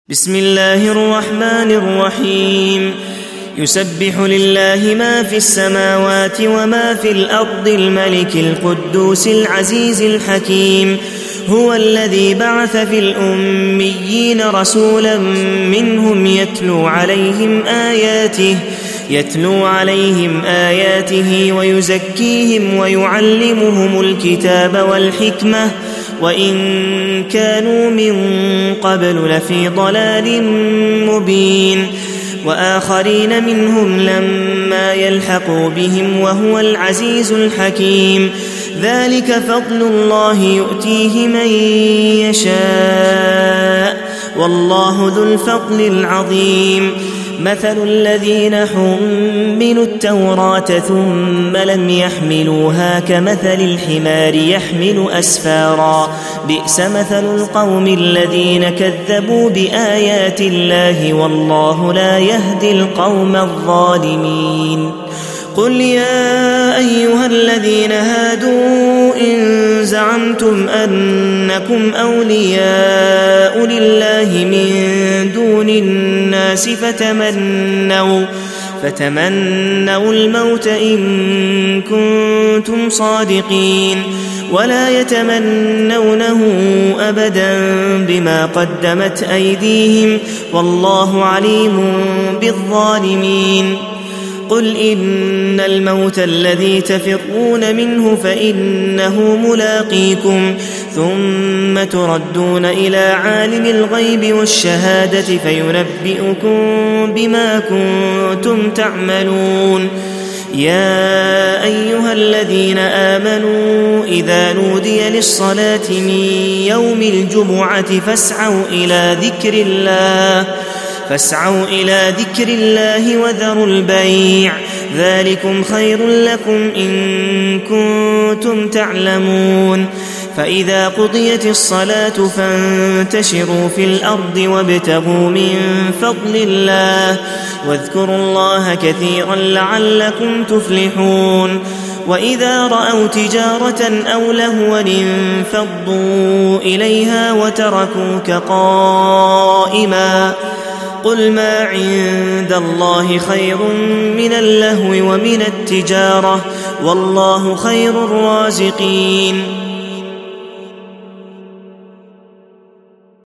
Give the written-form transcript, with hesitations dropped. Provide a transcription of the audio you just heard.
بسم الله الرحمن الرحيم. يسبح لله ما في السماوات وما في الأرض الملك القدوس العزيز الحكيم. هو الذي بعث في الأميين رسولا منهم يتلو عليهم آياته ويزكيهم ويعلمهم الكتاب والحكمة وإن كانوا من قبل لفي ضلال مبين. وآخرين منهم لما يلحقوا بهم وهو العزيز الحكيم. ذلك فضل الله يؤتيه من يشاء والله ذو الفضل العظيم. مثل الذين حملوا التوراة ثم لم يحملوها كمثل الحمار يحمل أسفارا بئس مثل القوم الذين كذبوا بآيات الله والله لا يهدي القوم الظالمين. قل يا أيها الذين هادوا إن زعمتم أنكم أولياء لله من دون الناس فتمنوا الموت إن كنتم صادقين ولا يتمنونه أبدا بما قدمت أيديهم والله عليم بالظالمين. قل إن الموت الذي تفرون منه فإنه ملاقيكم ثم تردون إلى عالم الغيب والشهادة فينبئكم بما كنتم تعملون. يا أيها الذين آمنوا إذا نودي للصلاة من يوم الجمعة فاسعوا إلى ذكر الله وذروا البيع ذلكم خير لكم إن كنتم تعلمون. فإذا قضيت الصلاة فانتشروا في الأرض وابتغوا من فضل الله واذكروا الله كثيرا لعلكم تفلحون. وإذا رأوا تجارة أو لهوا انفضوا إليها وتركوك قائما قل ما عند الله خير من اللهو ومن التجارة والله خير الرازقين.